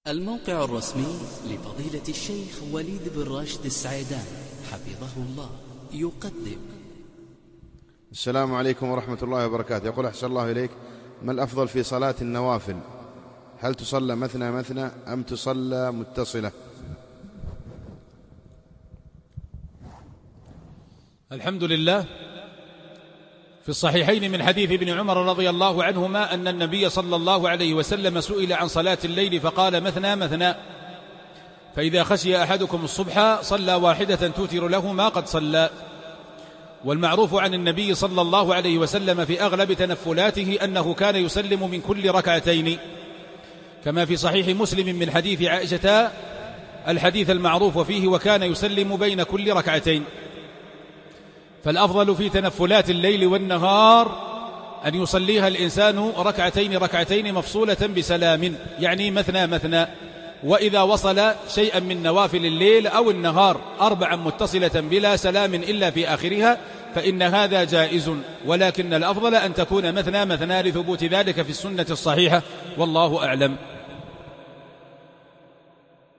الموقع الرسمي لفضيلة الشيخ وليد بن راشد السعيدان حفظه الله يقدم. السلام عليكم ورحمة الله وبركاته. يقول أحسن الله إليك، ما الأفضل في صلاة النوافل؟ هل تصلى مثنى مثنى أم تصلى متصلة؟ الحمد لله. في الصحيحين من حديث ابن عمر رضي الله عنهما أن النبي صلى الله عليه وسلم سئل عن صلاة الليل فقال مثنى مثنى، فإذا خشي أحدكم الصبح صلى واحدة توتر له ما قد صلى. والمعروف عن النبي صلى الله عليه وسلم في أغلب تنفلاته أنه كان يسلم من كل ركعتين، كما في صحيح مسلم من حديث عائشة الحديث المعروف فيه وكان يسلم بين كل ركعتين. فالأفضل في تنفلات الليل والنهار أن يصليها الإنسان ركعتين ركعتين مفصولة بسلام، يعني مثنى مثنى. وإذا وصل شيئا من نوافل الليل أو النهار أربعا متصلة بلا سلام إلا في آخرها فإن هذا جائز، ولكن الأفضل أن تكون مثنى مثنى لثبوت ذلك في السنة الصحيحة، والله أعلم.